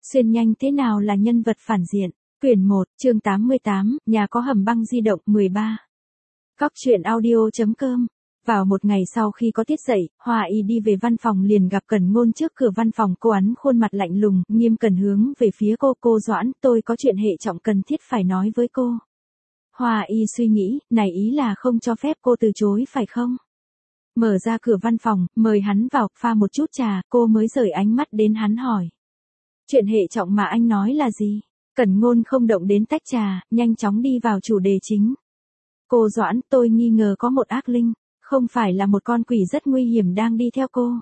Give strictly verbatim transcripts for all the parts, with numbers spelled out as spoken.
Xuyên nhanh thế nào là nhân vật phản diện? Quyển một, chương tám mươi tám, nhà có hầm băng di động mười ba. Góc truyện audio.com. Vào một ngày sau khi có tiết dậy, Hoa Y đi về văn phòng liền gặp Cẩn Ngôn trước cửa văn phòng. Cô hắn khuôn mặt lạnh lùng, nghiêm cẩn hướng về phía cô. Cô Doãn, tôi có chuyện hệ trọng cần thiết phải nói với cô. Hoa Y suy nghĩ, này ý là không cho phép cô từ chối phải không? Mở ra cửa văn phòng, mời hắn vào, pha một chút trà, cô mới rời ánh mắt đến hắn hỏi. Chuyện hệ trọng mà anh nói là gì? Cẩn Ngôn không động đến tách trà, nhanh chóng đi vào chủ đề chính. Cô Doãn, tôi nghi ngờ có một ác linh, không phải là một con quỷ rất nguy hiểm đang đi theo cô.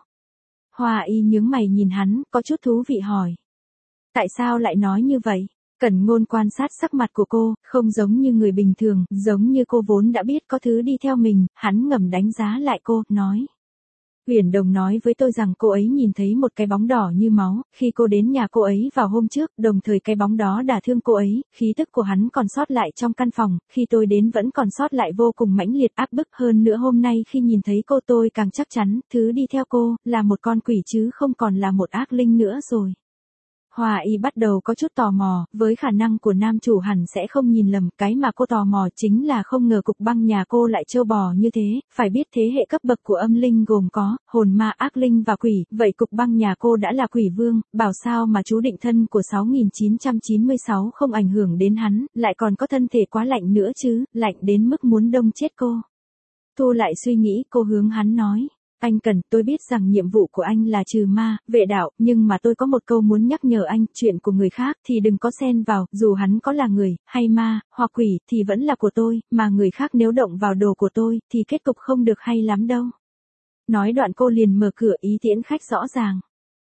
Hoa Y nhướng mày nhìn hắn, có chút thú vị hỏi. Tại sao lại nói như vậy? Cẩn Ngôn quan sát sắc mặt của cô, không giống như người bình thường, giống như cô vốn đã biết có thứ đi theo mình, hắn ngầm đánh giá lại cô, nói. Uyển Đồng nói với tôi rằng cô ấy nhìn thấy một cái bóng đỏ như máu, khi cô đến nhà cô ấy vào hôm trước, đồng thời cái bóng đó đả thương cô ấy, khí tức của hắn còn sót lại trong căn phòng, khi tôi đến vẫn còn sót lại vô cùng mãnh liệt áp bức hơn nữa hôm nay khi nhìn thấy cô tôi càng chắc chắn, thứ đi theo cô, là một con quỷ chứ không còn là một ác linh nữa rồi. Hoa Y bắt đầu có chút tò mò, với khả năng của nam chủ hẳn sẽ không nhìn lầm, cái mà cô tò mò chính là không ngờ cục băng nhà cô lại trâu bò như thế, phải biết thế hệ cấp bậc của âm linh gồm có, hồn ma ác linh và quỷ, vậy cục băng nhà cô đã là quỷ vương, bảo sao mà chú định thân của sáu nghìn chín trăm chín mươi sáu không ảnh hưởng đến hắn, lại còn có thân thể quá lạnh nữa chứ, lạnh đến mức muốn đông chết cô. Thu lại suy nghĩ, cô hướng hắn nói. Anh Cần, tôi biết rằng nhiệm vụ của anh là trừ ma, vệ đạo, nhưng mà tôi có một câu muốn nhắc nhở anh, chuyện của người khác thì đừng có xen vào, dù hắn có là người, hay ma, hoặc quỷ, thì vẫn là của tôi, mà người khác nếu động vào đồ của tôi, thì kết cục không được hay lắm đâu. Nói đoạn cô liền mở cửa ý tiễn khách rõ ràng.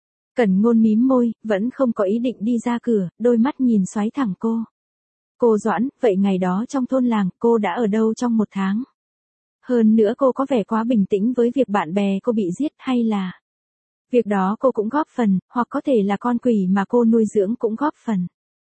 Cẩn Ngôn mím môi, vẫn không có ý định đi ra cửa, đôi mắt nhìn xoáy thẳng cô. Cô Doãn, vậy ngày đó trong thôn làng, cô đã ở đâu trong một tháng? Hơn nữa cô có vẻ quá bình tĩnh với việc bạn bè cô bị giết hay là việc đó cô cũng góp phần, hoặc có thể là con quỷ mà cô nuôi dưỡng cũng góp phần.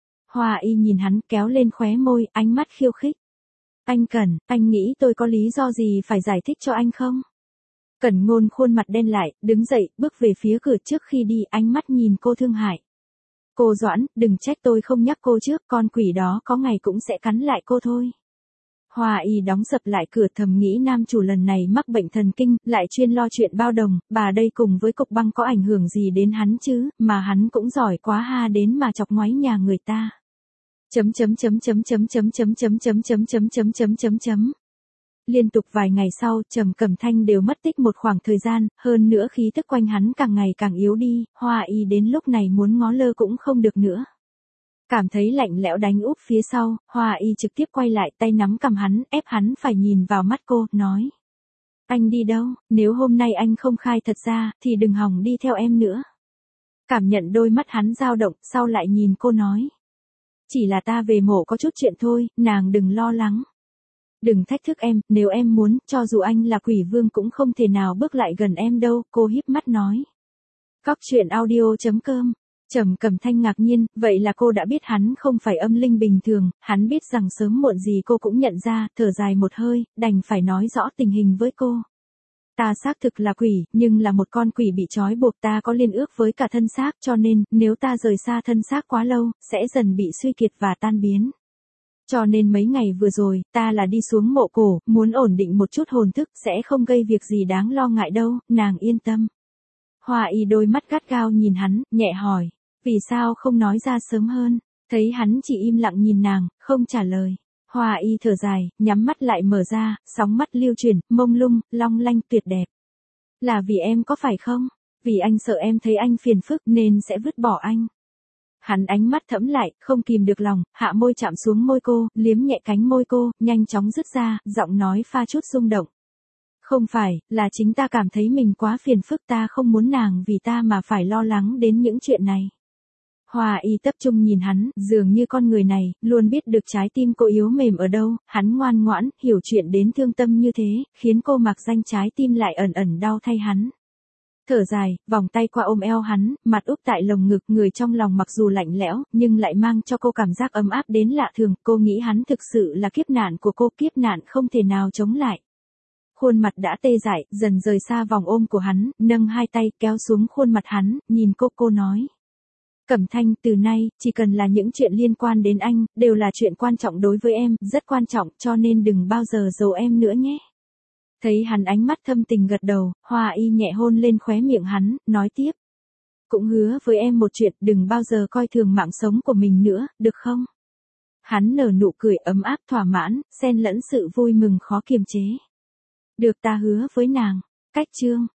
Hoa Y nhìn hắn kéo lên khóe môi, ánh mắt khiêu khích. Anh Cẩn, anh nghĩ tôi có lý do gì phải giải thích cho anh không? Cẩn Ngôn khuôn mặt đen lại, đứng dậy, bước về phía cửa trước khi đi, ánh mắt nhìn cô thương hại. Cô Doãn, đừng trách tôi không nhắc cô trước, con quỷ đó có ngày cũng sẽ cắn lại cô thôi. Hoa Y đóng sập lại cửa thầm nghĩ nam chủ lần này mắc bệnh thần kinh, lại chuyên lo chuyện bao đồng, bà đây cùng với cục băng có ảnh hưởng gì đến hắn chứ, mà hắn cũng giỏi quá ha đến mà chọc ngoáy nhà người ta. Chấm chấm chấm chấm chấm chấm chấm chấm chấm chấm chấm chấm chấm chấm chấm. Liên tục vài ngày sau, Trầm Cẩm Thanh đều mất tích một khoảng thời gian, hơn nữa khí tức quanh hắn càng ngày càng yếu đi, Hoa Y đến lúc này muốn ngó lơ cũng không được nữa. Cảm thấy lạnh lẽo đánh úp phía sau, Hoa Y trực tiếp quay lại tay nắm cầm hắn, ép hắn phải nhìn vào mắt cô, nói. Anh đi đâu, nếu hôm nay anh không khai thật ra, thì đừng hòng đi theo em nữa. Cảm nhận đôi mắt hắn dao động, sau lại nhìn cô nói. Chỉ là ta về mộ có chút chuyện thôi, nàng đừng lo lắng. Đừng thách thức em, nếu em muốn, cho dù anh là quỷ vương cũng không thể nào bước lại gần em đâu, cô híp mắt nói. Góc truyện audio.com. Trầm Cẩm Thanh ngạc nhiên, vậy là cô đã biết hắn không phải âm linh bình thường, hắn biết rằng sớm muộn gì cô cũng nhận ra, thở dài một hơi, đành phải nói rõ tình hình với cô. Ta xác thực là quỷ, nhưng là một con quỷ bị trói buộc, ta có liên ước với cả thân xác, cho nên, nếu ta rời xa thân xác quá lâu, sẽ dần bị suy kiệt và tan biến. Cho nên mấy ngày vừa rồi, ta là đi xuống mộ cổ, muốn ổn định một chút hồn thức, sẽ không gây việc gì đáng lo ngại đâu, nàng yên tâm. Hoa Y đôi mắt gắt gao nhìn hắn, nhẹ hỏi. Vì sao không nói ra sớm hơn? Thấy hắn chỉ im lặng nhìn nàng, không trả lời. Hoa Y thở dài, nhắm mắt lại mở ra, sóng mắt lưu chuyển, mông lung, long lanh tuyệt đẹp. Là vì em có phải không? Vì anh sợ em thấy anh phiền phức nên sẽ vứt bỏ anh. Hắn ánh mắt thẫm lại, không kìm được lòng, hạ môi chạm xuống môi cô, liếm nhẹ cánh môi cô, nhanh chóng dứt ra, giọng nói pha chút rung động. Không phải, là chính ta cảm thấy mình quá phiền phức, ta không muốn nàng vì ta mà phải lo lắng đến những chuyện này. Hoa Y tập trung nhìn hắn, dường như con người này, luôn biết được trái tim cô yếu mềm ở đâu, hắn ngoan ngoãn, hiểu chuyện đến thương tâm như thế, khiến cô mặc danh trái tim lại ẩn ẩn đau thay hắn. Thở dài, vòng tay qua ôm eo hắn, mặt úp tại lồng ngực, người trong lòng mặc dù lạnh lẽo, nhưng lại mang cho cô cảm giác ấm áp đến lạ thường, cô nghĩ hắn thực sự là kiếp nạn của cô, kiếp nạn không thể nào chống lại. Khuôn mặt đã tê dại, dần rời xa vòng ôm của hắn, nâng hai tay kéo xuống khuôn mặt hắn, nhìn cô cô nói. Cẩm Thanh, từ nay, chỉ cần là những chuyện liên quan đến anh, đều là chuyện quan trọng đối với em, rất quan trọng, cho nên đừng bao giờ giấu em nữa nhé. Thấy hắn ánh mắt thâm tình gật đầu, Hoa Y nhẹ hôn lên khóe miệng hắn, nói tiếp. Cũng hứa với em một chuyện, đừng bao giờ coi thường mạng sống của mình nữa, được không? Hắn nở nụ cười ấm áp thỏa mãn, xen lẫn sự vui mừng khó kiềm chế. Được, ta hứa với nàng. Cách chương